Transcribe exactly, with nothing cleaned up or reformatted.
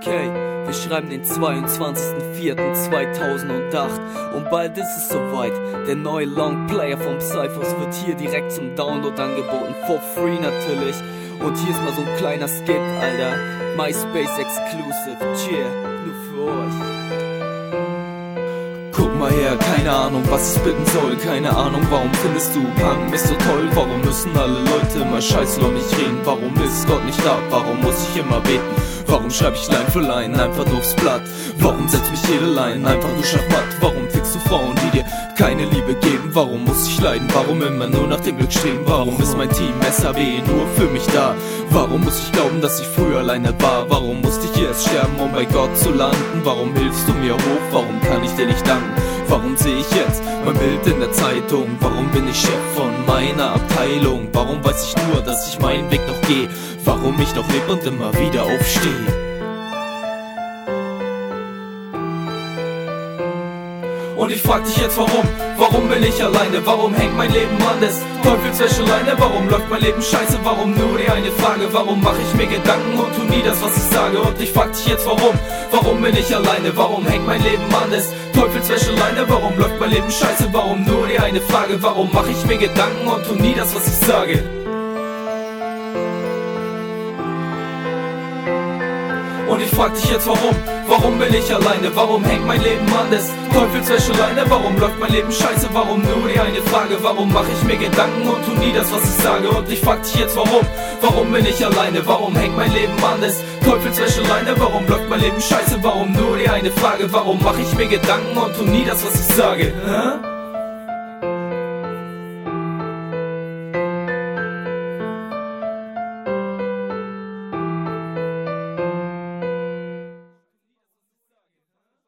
Okay, wir schreiben den zweiundzwanzigsten vierten zweitausendacht und bald ist es soweit. Der neue Longplayer vom Psyphos wird hier direkt zum Download angeboten, for free natürlich. Und hier ist mal so ein kleiner Skit, Alter, MySpace Exclusive, cheer, nur für euch. Guck mal her, keine Ahnung, was ich bitten soll, keine Ahnung, warum findest du Punk nicht so toll? Warum müssen alle Leute immer scheiße und nicht reden? Warum ist Gott nicht da? Warum muss ich immer beten? Warum schreib ich Line für Line einfach nur aufs Blatt? Warum setzt mich jede Line einfach nur schachmatt? Warum fickst du Frauen, die dir keine Liebe geben? Warum muss ich leiden? Warum immer nur nach dem Glück streben? Warum ist mein Team S H B nur für mich da? Warum muss ich glauben, dass ich früher alleine war? Warum musste ich erst sterben, um bei Gott zu landen? Warum hilfst du mir hoch? Warum kann ich dir nicht danken? Warum sehe ich jetzt mein Bild in der Zeitung? Warum bin ich Chef von meiner Abteilung? Warum weiß ich nur, dass ich meinen Weg noch gehe? Warum ich noch lebe und immer wieder aufstehe? Und ich frag dich jetzt warum, warum bin ich alleine, warum hängt mein Leben an des Teufels Wäscheleine, warum läuft mein Leben scheiße, warum nur die eine Frage, warum mach ich mir Gedanken und tu nie das, was ich sage. Und ich frag dich jetzt warum, warum bin ich alleine, warum hängt mein Leben an des Teufels Wäscheleine, warum läuft mein Leben scheiße, warum nur die eine Frage, warum mach ich mir Gedanken und tu nie das, was ich sage. Und ich frag dich jetzt warum, warum bin ich alleine, warum hängt mein Leben an des Teufels Wäscheleine, warum läuft mein Leben scheiße, warum nur die eine Frage, warum mach ich mir Gedanken und tu nie das, was ich sage. Und ich frag dich jetzt warum, warum bin ich alleine, warum hängt mein Leben an des Teufels Wäscheleine, warum läuft mein Leben scheiße, warum nur die eine Frage, warum mach ich mir Gedanken und tu nie das, was ich sage. Hä?